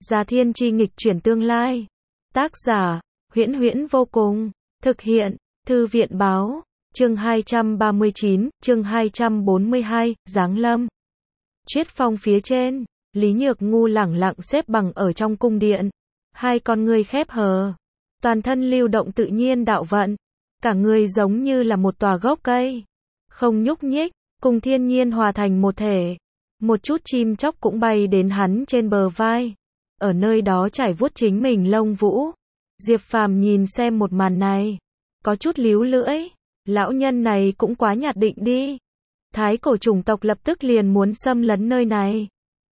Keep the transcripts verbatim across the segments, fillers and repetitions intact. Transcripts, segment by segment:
Gia Thiên Chi nghịch chuyển tương lai. Tác giả, Huyễn Huyễn vô cùng. Thực hiện, Thư viện báo. Chương hai trăm ba mươi chín, chương hai trăm bốn mươi hai, Giáng lâm. Triết phong phía trên, Lý Nhược Ngu lẳng lặng xếp bằng ở trong cung điện. Hai con ngươi khép hờ. Toàn thân lưu động tự nhiên đạo vận. Cả người giống như là một tòa gốc cây. Không nhúc nhích, cùng thiên nhiên hòa thành một thể. Một chút chim chóc cũng bay đến hắn trên bờ vai. Ở nơi đó trải vuốt chính mình lông vũ. Diệp Phàm nhìn xem một màn này. Có chút líu lưỡi. Lão nhân này cũng quá nhạt định đi. Thái cổ chủng tộc lập tức liền muốn xâm lấn nơi này.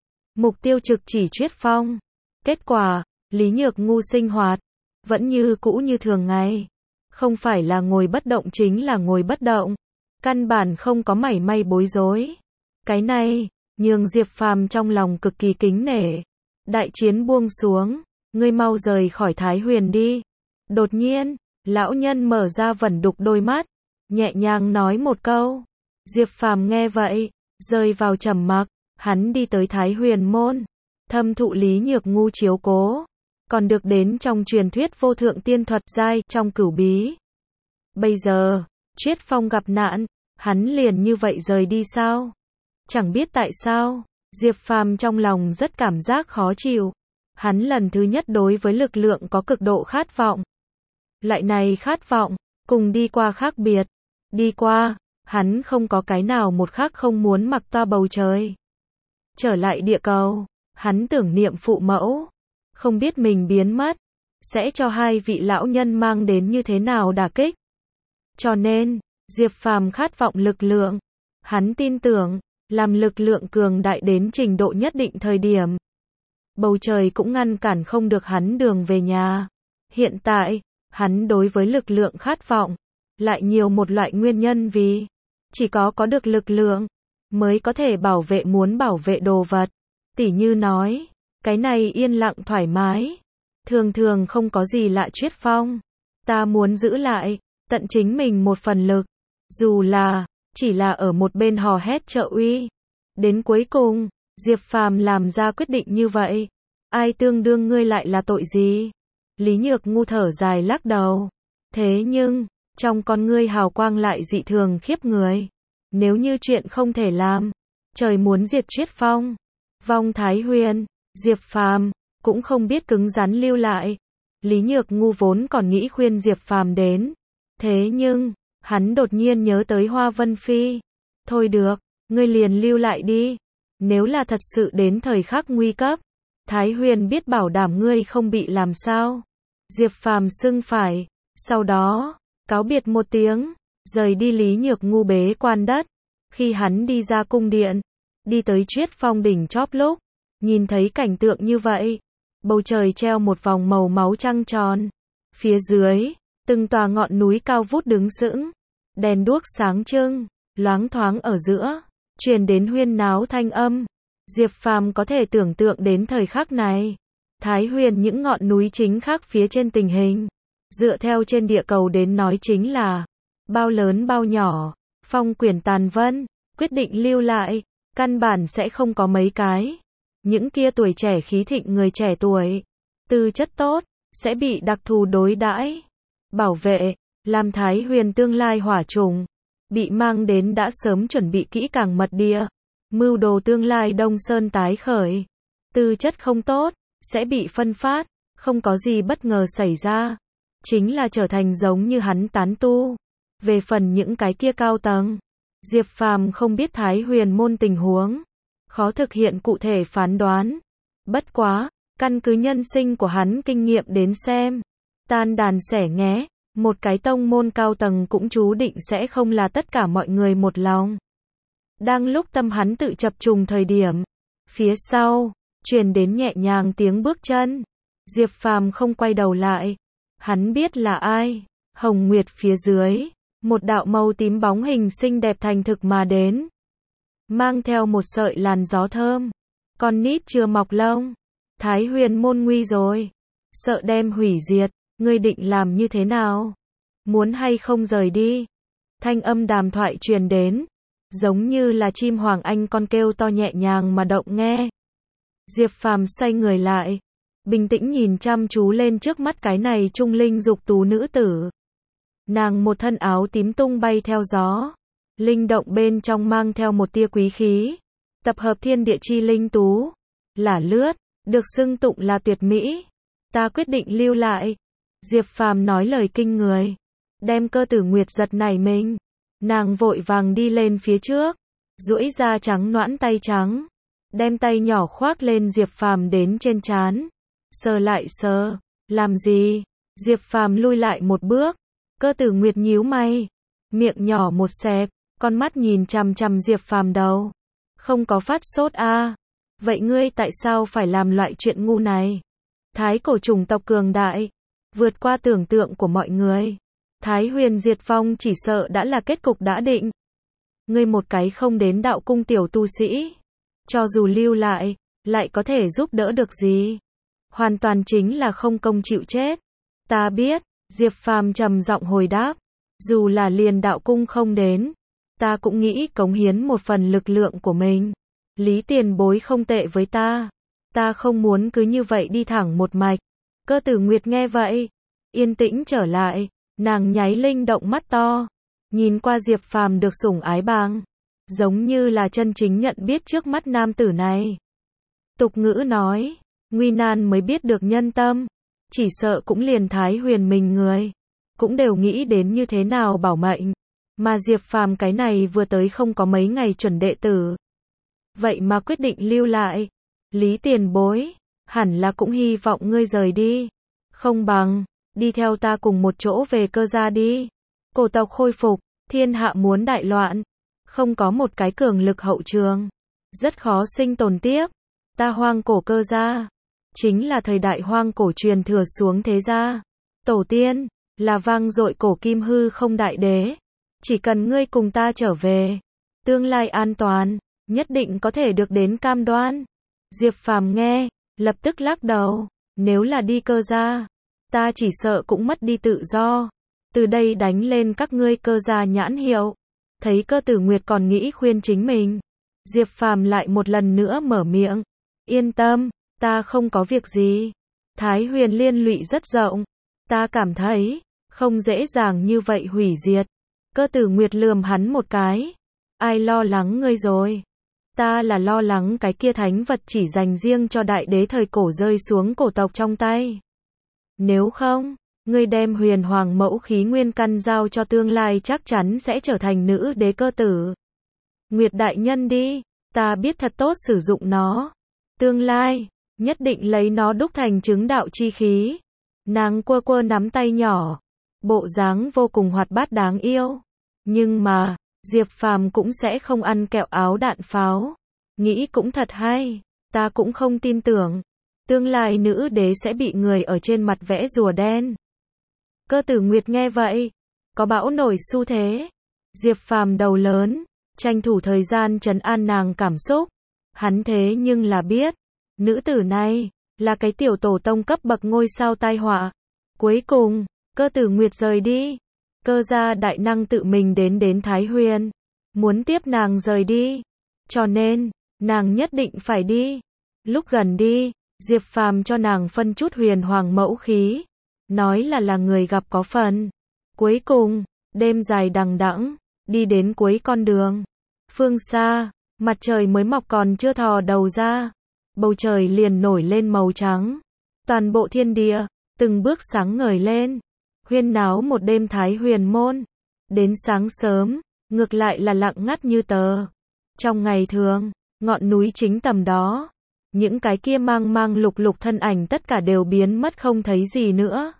Mục tiêu trực chỉ Triết Phong. Kết quả, Lý Nhược Ngu sinh hoạt. Vẫn như cũ như thường ngày. Không phải là ngồi bất động chính là ngồi bất động. Căn bản không có mảy may bối rối. Cái này, nhường Diệp Phàm trong lòng cực kỳ kính nể. Đại chiến buông xuống, ngươi mau rời khỏi Thái Huyền đi. Đột nhiên, lão nhân mở ra vẩn đục đôi mắt, nhẹ nhàng nói một câu. Diệp Phàm nghe vậy, rơi vào trầm mặc, hắn đi tới Thái Huyền môn, thâm thụ Lý Nhược Ngu chiếu cố, còn được đến trong truyền thuyết vô thượng tiên thuật giai trong cửu bí. Bây giờ, Triết Phong gặp nạn, hắn liền như vậy rời đi sao? Chẳng biết tại sao, Diệp Phàm trong lòng rất cảm giác khó chịu. Hắn lần thứ nhất đối với lực lượng có cực độ khát vọng. Loại này khát vọng, cùng đi qua khác biệt. Đi qua, hắn không có cái nào một khác không muốn mặc toa bầu trời. Trở lại địa cầu, hắn tưởng niệm phụ mẫu. Không biết mình biến mất, sẽ cho hai vị lão nhân mang đến như thế nào đả kích. Cho nên, Diệp Phàm khát vọng lực lượng. Hắn tin tưởng, làm lực lượng cường đại đến trình độ nhất định thời điểm, bầu trời cũng ngăn cản không được hắn đường về nhà. Hiện tại, hắn đối với lực lượng khát vọng, lại nhiều một loại nguyên nhân vì, chỉ có có được lực lượng, mới có thể bảo vệ muốn bảo vệ đồ vật. Tỉ như nói, cái này yên lặng thoải mái, thường thường không có gì lạ Triết Phong. Ta muốn giữ lại, tận chính mình một phần lực, dù là, chỉ là ở một bên hò hét trợ uy. Đến cuối cùng, Diệp Phàm làm ra quyết định như vậy. Ai tương đương ngươi lại là tội gì? Lý Nhược Ngu thở dài lắc đầu. Thế nhưng, trong con ngươi hào quang lại dị thường khiếp người. Nếu như chuyện không thể làm, trời muốn diệt Triết Phong, vong Thái Huyền, Diệp Phàm cũng không biết cứng rắn lưu lại. Lý Nhược Ngu vốn còn nghĩ khuyên Diệp Phàm đến. Thế nhưng, hắn đột nhiên nhớ tới Hoa Vân Phi. Thôi được, ngươi liền lưu lại đi. Nếu là thật sự đến thời khắc nguy cấp, Thái Huyền biết bảo đảm ngươi không bị làm sao. Diệp Phàm xưng phải, sau đó, cáo biệt một tiếng, rời đi. Lý Nhược Ngu bế quan đất. Khi hắn đi ra cung điện, đi tới Triết Phong đỉnh chóp lúc, nhìn thấy cảnh tượng như vậy, bầu trời treo một vòng màu máu trăng tròn. Phía dưới, từng tòa ngọn núi cao vút đứng sững, đèn đuốc sáng trưng, loáng thoáng ở giữa, truyền đến huyên náo thanh âm. Diệp Phàm có thể tưởng tượng đến thời khắc này, Thái Huyền những ngọn núi chính khác phía trên tình hình, dựa theo trên địa cầu đến nói chính là bao lớn bao nhỏ. Phong Quyển Tàn Vân quyết định lưu lại, căn bản sẽ không có mấy cái. Những kia tuổi trẻ khí thịnh người trẻ tuổi, tư chất tốt, sẽ bị đặc thù đối đãi, bảo vệ, làm Thái Huyền tương lai hỏa trùng, bị mang đến đã sớm chuẩn bị kỹ càng mật địa, mưu đồ tương lai Đông Sơn tái khởi. Tư chất không tốt, sẽ bị phân phát, không có gì bất ngờ xảy ra, chính là trở thành giống như hắn tán tu. Về phần những cái kia cao tầng, Diệp Phàm không biết Thái Huyền môn tình huống, khó thực hiện cụ thể phán đoán. Bất quá, căn cứ nhân sinh của hắn kinh nghiệm đến xem, tan đàn xẻ nghé, một cái tông môn cao tầng cũng chú định sẽ không là tất cả mọi người một lòng. Đang lúc tâm hắn tự chập trùng thời điểm, phía sau, truyền đến nhẹ nhàng tiếng bước chân. Diệp Phàm không quay đầu lại, hắn biết là ai. Hồng Nguyệt phía dưới, một đạo màu tím bóng hình xinh đẹp thành thực mà đến, mang theo một sợi làn gió thơm. Con nít chưa mọc lông, Thái Huyền môn nguy rồi, sợ đem hủy diệt, ngươi định làm như thế nào? Muốn hay không rời đi? Thanh âm đàm thoại truyền đến, giống như là chim hoàng anh con kêu to nhẹ nhàng mà động nghe. Diệp Phàm xoay người lại, bình tĩnh nhìn chăm chú lên trước mắt cái này trung linh dục tú nữ tử. Nàng một thân áo tím tung bay theo gió, linh động bên trong mang theo một tia quý khí, tập hợp thiên địa chi linh tú, lả lướt, được xưng tụng là tuyệt mỹ. Ta quyết định lưu lại. Diệp Phàm nói lời kinh người, đem Cơ Tử Nguyệt giật nảy mình. Nàng vội vàng đi lên phía trước, duỗi ra trắng nõn tay trắng, đem tay nhỏ khoác lên Diệp Phàm đến trên trán, sờ lại sờ, làm gì? Diệp Phàm lui lại một bước, Cơ Tử Nguyệt nhíu mày, miệng nhỏ một xẹp, con mắt nhìn chằm chằm Diệp Phàm đầu. Không có phát sốt a? À? Vậy ngươi tại sao phải làm loại chuyện ngu này? Thái cổ chủng tộc cường đại, vượt qua tưởng tượng của mọi người. Thái Huyền diệt vong chỉ sợ đã là kết cục đã định. Ngươi một cái không đến đạo cung tiểu tu sĩ, cho dù lưu lại, lại có thể giúp đỡ được gì? Hoàn toàn chính là không công chịu chết. Ta biết, Diệp Phàm trầm giọng hồi đáp, dù là liền đạo cung không đến, ta cũng nghĩ cống hiến một phần lực lượng của mình. Lý tiền bối không tệ với ta, ta không muốn cứ như vậy đi thẳng một mạch. Cơ Tử Nguyệt nghe vậy, yên tĩnh trở lại, nàng nháy linh động mắt to, nhìn qua Diệp Phàm được sủng ái bang, giống như là chân chính nhận biết trước mắt nam tử này. Tục ngữ nói, nguy nan mới biết được nhân tâm, chỉ sợ cũng liền Thái Huyền mình người, cũng đều nghĩ đến như thế nào bảo mệnh, mà Diệp Phàm cái này vừa tới không có mấy ngày chuẩn đệ tử, vậy mà quyết định lưu lại. Lý tiền bối, hẳn là cũng hy vọng ngươi rời đi, không bằng đi theo ta cùng một chỗ về Cơ gia đi. Cổ tộc khôi phục, thiên hạ muốn đại loạn, không có một cái cường lực hậu trường, rất khó sinh tồn tiếp. Ta hoang cổ Cơ gia, chính là thời đại hoang cổ truyền thừa xuống thế gia. Tổ tiên, là vang dội cổ kim hư không đại đế. Chỉ cần ngươi cùng ta trở về, tương lai an toàn, nhất định có thể được đến cam đoan. Diệp Phàm nghe, lập tức lắc đầu, nếu là đi Cơ gia, ta chỉ sợ cũng mất đi tự do. Từ đây đánh lên các ngươi Cơ gia nhãn hiệu. Thấy Cơ Tử Nguyệt còn nghĩ khuyên chính mình, Diệp Phàm lại một lần nữa mở miệng, yên tâm, ta không có việc gì. Thái Huyền liên lụy rất rộng, ta cảm thấy không dễ dàng như vậy hủy diệt. Cơ Tử Nguyệt lườm hắn một cái, ai lo lắng ngươi rồi? Ta là lo lắng cái kia thánh vật chỉ dành riêng cho đại đế thời cổ rơi xuống cổ tộc trong tay. Nếu không, ngươi đem huyền hoàng mẫu khí nguyên căn giao cho tương lai chắc chắn sẽ trở thành nữ đế Cơ Tử Nguyệt đại nhân đi, ta biết thật tốt sử dụng nó. Tương lai, nhất định lấy nó đúc thành chứng đạo chi khí. Nàng quơ quơ nắm tay nhỏ, bộ dáng vô cùng hoạt bát đáng yêu. Nhưng mà, Diệp Phàm cũng sẽ không ăn kẹo áo đạn pháo. Nghĩ cũng thật hay, ta cũng không tin tưởng tương lai nữ đế sẽ bị người ở trên mặt vẽ rùa đen. Cơ Tử Nguyệt nghe vậy, có bão nổi xu thế. Diệp Phàm đầu lớn, tranh thủ thời gian trấn an nàng cảm xúc. Hắn thế nhưng là biết, nữ tử này là cái tiểu tổ tông cấp bậc ngôi sao tai họa. Cuối cùng, Cơ Tử Nguyệt rời đi, Cơ gia đại năng tự mình đến đến Thái Huyền, muốn tiếp nàng rời đi, cho nên nàng nhất định phải đi. Lúc gần đi, Diệp Phàm cho nàng phân chút huyền hoàng mẫu khí, nói là là người gặp có phần. Cuối cùng, đêm dài đằng đẵng, đi đến cuối con đường. Phương xa, mặt trời mới mọc còn chưa thò đầu ra, bầu trời liền nổi lên màu trắng. Toàn bộ thiên địa từng bước sáng ngời lên, huyên náo một đêm Thái Huyền môn. Đến sáng sớm, ngược lại là lặng ngắt như tờ. Trong ngày thường, ngọn núi chính tầm đó, những cái kia mang mang lục lục thân ảnh tất cả đều biến mất không thấy gì nữa.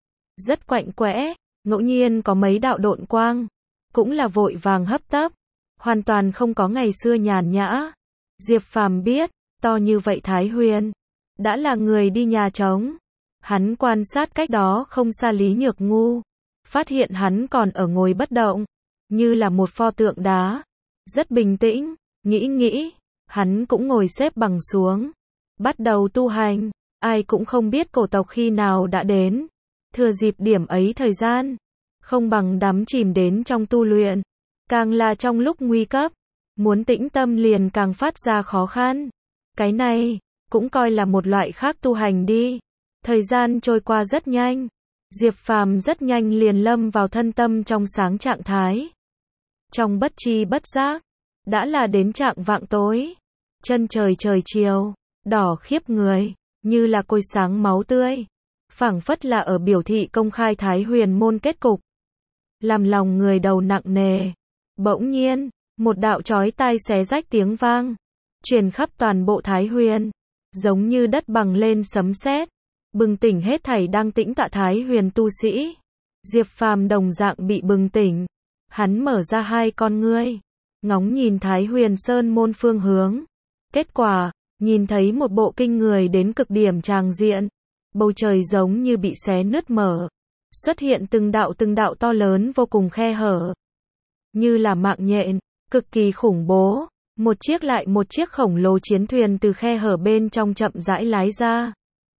Rất quạnh quẽ, ngẫu nhiên có mấy đạo độn quang, cũng là vội vàng hấp tấp, hoàn toàn không có ngày xưa nhàn nhã. Diệp Phàm biết, to như vậy Thái Huyền, đã là người đi nhà trống. Hắn quan sát cách đó không xa Lý Nhược Ngu, phát hiện hắn còn ở ngồi bất động, như là một pho tượng đá, rất bình tĩnh. Nghĩ nghĩ, hắn cũng ngồi xếp bằng xuống, bắt đầu tu hành. Ai cũng không biết cổ tộc khi nào đã đến, thừa dịp điểm ấy thời gian, không bằng đắm chìm đến trong tu luyện. Càng là trong lúc nguy cấp, muốn tĩnh tâm liền càng phát ra khó khăn. Cái này, cũng coi là một loại khác tu hành đi. Thời gian trôi qua rất nhanh, Diệp Phàm rất nhanh liền lâm vào thân tâm trong sáng trạng thái. Trong bất tri bất giác, đã là đến trạng vạng tối. Chân trời trời chiều, đỏ khiếp người, như là côi sáng máu tươi. Phảng phất là ở biểu thị công khai Thái Huyền môn kết cục. Làm lòng người đầu nặng nề. Bỗng nhiên, một đạo chói tai xé rách tiếng vang, truyền khắp toàn bộ Thái Huyền, giống như đất bằng lên sấm sét, bừng tỉnh hết thảy đang tĩnh tọa Thái Huyền tu sĩ. Diệp Phàm đồng dạng bị bừng tỉnh, hắn mở ra hai con ngươi, ngóng nhìn Thái Huyền Sơn môn phương hướng. Kết quả, nhìn thấy một bộ kinh người đến cực điểm tràng diện, bầu trời giống như bị xé nứt mở, xuất hiện từng đạo từng đạo to lớn vô cùng khe hở, như là mạng nhện, cực kỳ khủng bố. Một chiếc lại một chiếc khổng lồ chiến thuyền từ khe hở bên trong chậm rãi lái ra,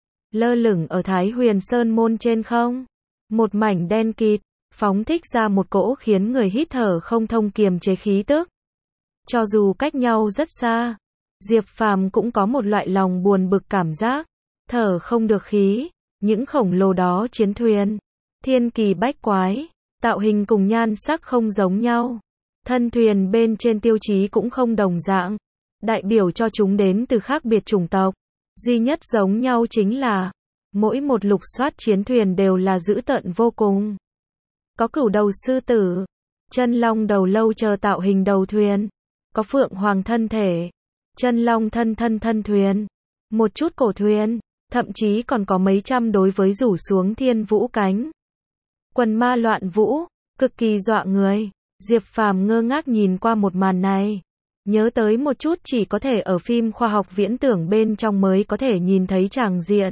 lơ lửng ở Thái Huyền Sơn môn trên không. Một mảnh đen kịt, phóng thích ra một cỗ khiến người hít thở không thông kiềm chế khí tức. Cho dù cách nhau rất xa, Diệp Phàm cũng có một loại lòng buồn bực cảm giác, thở không được khí. Những khổng lồ đó chiến thuyền, thiên kỳ bách quái, tạo hình cùng nhan sắc không giống nhau. Thân thuyền bên trên tiêu chí cũng không đồng dạng, đại biểu cho chúng đến từ khác biệt chủng tộc. Duy nhất giống nhau chính là, mỗi một lục soát chiến thuyền đều là dữ tợn vô cùng. Có cửu đầu sư tử, chân long đầu lâu chờ tạo hình đầu thuyền, có phượng hoàng thân thể, chân long thân thân thân thuyền, một chút cổ thuyền, thậm chí còn có mấy trăm đối với rủ xuống thiên vũ cánh. Quần ma loạn vũ, cực kỳ dọa người. Diệp Phàm ngơ ngác nhìn qua một màn này, nhớ tới một chút chỉ có thể ở phim khoa học viễn tưởng bên trong mới có thể nhìn thấy tràng diện.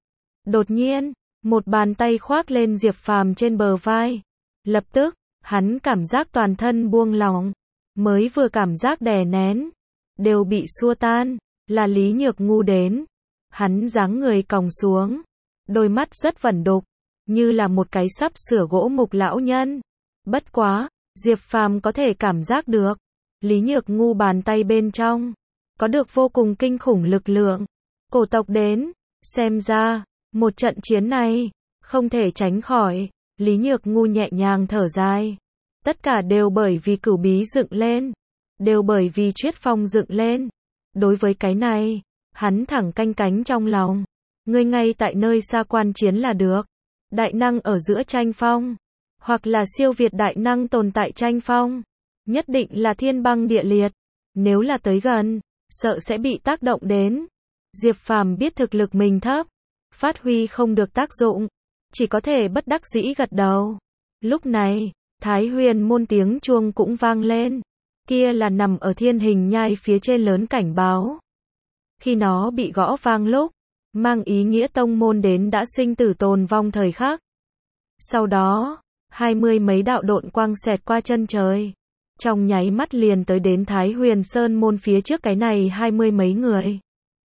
Đột nhiên, một bàn tay khoác lên Diệp Phàm trên bờ vai. Lập tức, hắn cảm giác toàn thân buông lỏng, mới vừa cảm giác đè nén, đều bị xua tan, là Lý Nhược Ngu đến. Hắn dáng người còng xuống, đôi mắt rất vẩn đục, như là một cái sắp sửa gỗ mục lão nhân. Bất quá, Diệp Phàm có thể cảm giác được, Lý Nhược Ngu bàn tay bên trong, có được vô cùng kinh khủng lực lượng. Cổ tộc đến, xem ra, một trận chiến này, không thể tránh khỏi. Lý Nhược Ngu nhẹ nhàng thở dài. Tất cả đều bởi vì cửu bí dựng lên, đều bởi vì Triết Phong dựng lên. Đối với cái này, hắn thẳng canh cánh trong lòng. Ngươi ngay tại nơi xa quan chiến là được. Đại năng ở giữa tranh phong, hoặc là siêu việt đại năng tồn tại tranh phong, nhất định là thiên băng địa liệt. Nếu là tới gần, sợ sẽ bị tác động đến. Diệp Phàm biết thực lực mình thấp, phát huy không được tác dụng, chỉ có thể bất đắc dĩ gật đầu. Lúc này, Thái Huyền môn tiếng chuông cũng vang lên. Kia là nằm ở thiên hình nhai phía trên lớn cảnh báo. Khi nó bị gõ vang lúc, mang ý nghĩa tông môn đến đã sinh tử tồn vong thời khắc. Sau đó, hai mươi mấy đạo độn quang xẹt qua chân trời, trong nháy mắt liền tới đến Thái Huyền Sơn môn phía trước cái này hai mươi mấy người.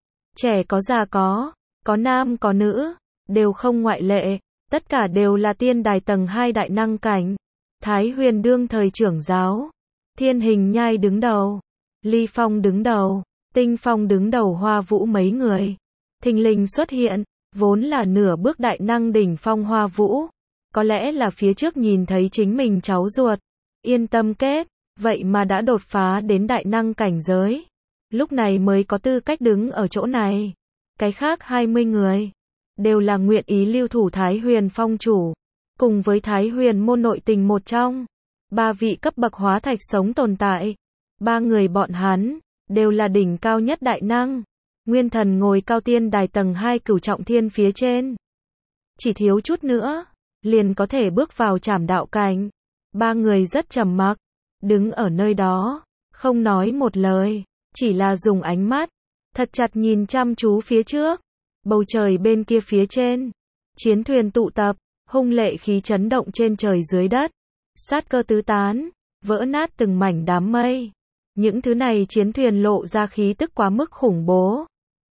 Trẻ có già có, có nam có nữ, đều không ngoại lệ, tất cả đều là tiên đài tầng hai đại năng cảnh. Thái Huyền đương thời trưởng giáo, Thiên Hình Nhai đứng đầu, Ly Phong đứng đầu, Tinh Phong đứng đầu, Hoa Vũ mấy người thình lình xuất hiện, vốn là nửa bước đại năng đỉnh phong Hoa Vũ, có lẽ là phía trước nhìn thấy chính mình cháu ruột, yên tâm kết, vậy mà đã đột phá đến đại năng cảnh giới, lúc này mới có tư cách đứng ở chỗ này. Cái khác hai mươi người đều là nguyện ý lưu thủ Thái Huyền phong chủ, cùng với Thái Huyền môn nội tình một trong ba vị cấp bậc hóa thạch sống tồn tại. Ba người bọn hắn đều là đỉnh cao nhất đại năng. Nguyên Thần ngồi cao tiên đài tầng hai cửu trọng thiên phía trên, chỉ thiếu chút nữa liền có thể bước vào trảm đạo cảnh. Ba người rất trầm mặc, đứng ở nơi đó, không nói một lời, chỉ là dùng ánh mắt thật chặt nhìn chăm chú phía trước. Bầu trời bên kia phía trên, chiến thuyền tụ tập, hung lệ khí chấn động trên trời dưới đất, sát cơ tứ tán, vỡ nát từng mảnh đám mây. Những thứ này chiến thuyền lộ ra khí tức quá mức khủng bố,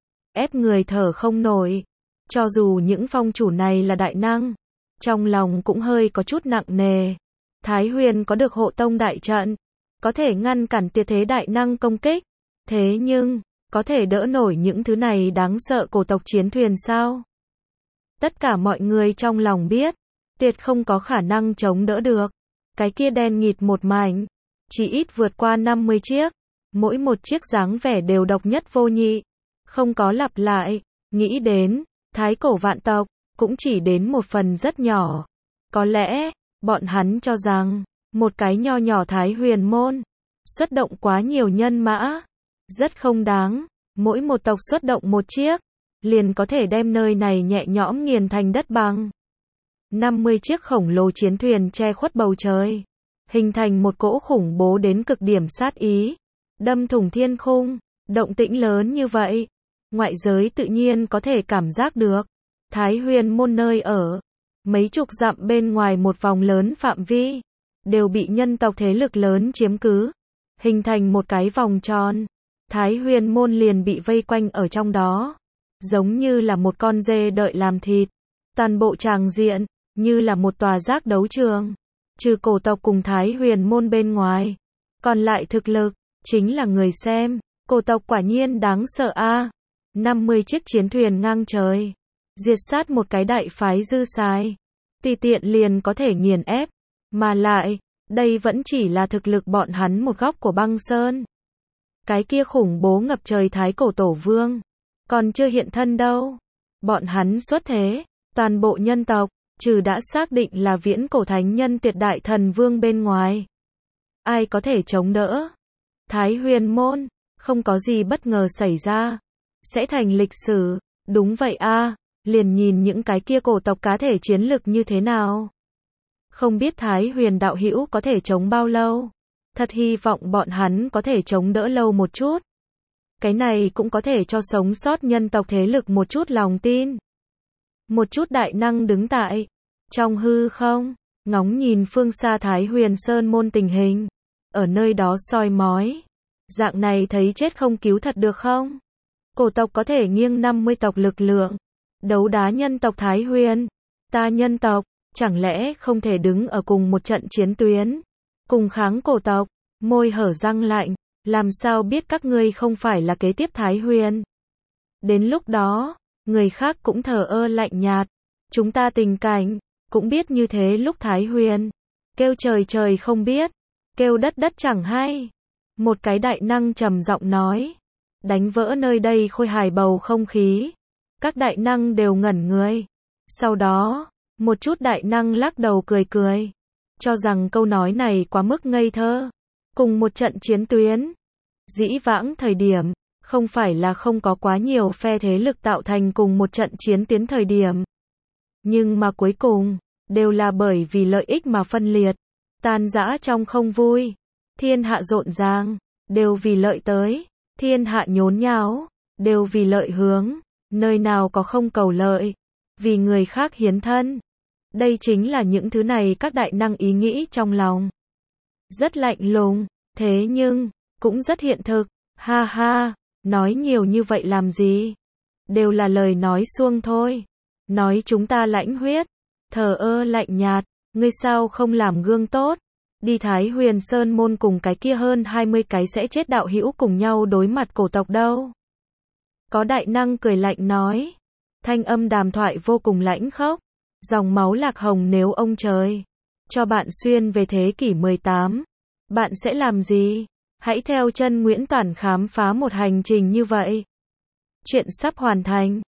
ép người thở không nổi. Cho dù những phong chủ này là đại năng, trong lòng cũng hơi có chút nặng nề. Thái Huyền có được hộ tông đại trận, có thể ngăn cản tuyệt thế đại năng công kích. Thế nhưng, có thể đỡ nổi những thứ này đáng sợ cổ tộc chiến thuyền sao? Tất cả mọi người trong lòng biết, tuyệt không có khả năng chống đỡ được. Cái kia đen nghịt một mảnh, chỉ ít vượt qua năm mươi chiếc, mỗi một chiếc dáng vẻ đều độc nhất vô nhị, không có lặp lại. Nghĩ đến, thái cổ vạn tộc, cũng chỉ đến một phần rất nhỏ. Có lẽ, bọn hắn cho rằng, một cái nho nhỏ Thái Huyền môn, xuất động quá nhiều nhân mã, rất không đáng, mỗi một tộc xuất động một chiếc, liền có thể đem nơi này nhẹ nhõm nghiền thành đất bằng. năm mươi chiếc khổng lồ chiến thuyền che khuất bầu trời, hình thành một cỗ khủng bố đến cực điểm sát ý, đâm thủng thiên khung, động tĩnh lớn như vậy, ngoại giới tự nhiên có thể cảm giác được. Thái Huyền môn nơi ở, mấy chục dặm bên ngoài một vòng lớn phạm vi, đều bị nhân tộc thế lực lớn chiếm cứ, hình thành một cái vòng tròn. Thái Huyền môn liền bị vây quanh ở trong đó, giống như là một con dê đợi làm thịt. Toàn bộ tràng diện, như là một tòa giác đấu trường. Trừ cổ tộc cùng Thái Huyền môn bên ngoài, còn lại thực lực, chính là người xem. Cổ tộc quả nhiên đáng sợ a. À. năm mươi chiếc chiến thuyền ngang trời, diệt sát một cái đại phái dư xài, tùy tiện liền có thể nghiền ép. Mà lại, đây vẫn chỉ là thực lực bọn hắn một góc của băng sơn. Cái kia khủng bố ngập trời thái cổ tổ vương, còn chưa hiện thân đâu. Bọn hắn xuất thế, toàn bộ nhân tộc, trừ đã xác định là viễn cổ thánh nhân tuyệt đại thần vương bên ngoài, ai có thể chống đỡ? Thái Huyền môn, không có gì bất ngờ xảy ra, sẽ thành lịch sử. Đúng vậy a, à, liền nhìn những cái kia cổ tộc cá thể chiến lực như thế nào. Không biết Thái Huyền đạo hữu có thể chống bao lâu. Thật hy vọng bọn hắn có thể chống đỡ lâu một chút. Cái này cũng có thể cho sống sót nhân tộc thế lực một chút lòng tin. Một chút đại năng đứng tại trong hư không, ngóng nhìn phương xa Thái Huyền Sơn môn tình hình, ở nơi đó soi mói. Dạng này thấy chết không cứu thật được không? Cổ tộc có thể nghiêng năm mươi tộc lực lượng, đấu đá nhân tộc Thái Huyền. Ta nhân tộc, chẳng lẽ không thể đứng ở cùng một trận chiến tuyến, cùng kháng cổ tộc? Môi hở răng lạnh, làm sao biết các ngươi không phải là kế tiếp Thái Huyền? Đến lúc đó, người khác cũng thờ ơ lạnh nhạt. Chúng ta tình cảnh, cũng biết như thế lúc Thái Huyền. Kêu trời trời không biết, kêu đất đất chẳng hay. Một cái đại năng trầm giọng nói, đánh vỡ nơi đây khôi hài bầu không khí. Các đại năng đều ngẩn người. Sau đó, một chút đại năng lắc đầu cười cười, cho rằng câu nói này quá mức ngây thơ. Cùng một trận chiến tuyến, dĩ vãng thời điểm, không phải là không có quá nhiều phe thế lực tạo thành cùng một trận chiến tuyến thời điểm. Nhưng mà cuối cùng, đều là bởi vì lợi ích mà phân liệt, tan rã trong không vui. Thiên hạ rộn ràng, đều vì lợi tới. Thiên hạ nhốn nháo, đều vì lợi hướng. Nơi nào có không cầu lợi, vì người khác hiến thân. Đây chính là những thứ này các đại năng ý nghĩ trong lòng. Rất lạnh lùng, thế nhưng, cũng rất hiện thực. Ha ha, nói nhiều như vậy làm gì? Đều là lời nói suông thôi. Nói chúng ta lãnh huyết, thờ ơ lạnh nhạt, ngươi sao không làm gương tốt? Đi Thái Huyền Sơn môn cùng cái kia hơn hai mươi cái sẽ chết đạo hữu cùng nhau đối mặt cổ tộc đâu? Có đại năng cười lạnh nói, thanh âm đàm thoại vô cùng lãnh khốc, dòng máu lạc hồng. Nếu ông trời cho bạn xuyên về thế kỷ mười tám, bạn sẽ làm gì? Hãy theo chân Nguyễn Toản khám phá một hành trình như vậy. Chuyện sắp hoàn thành.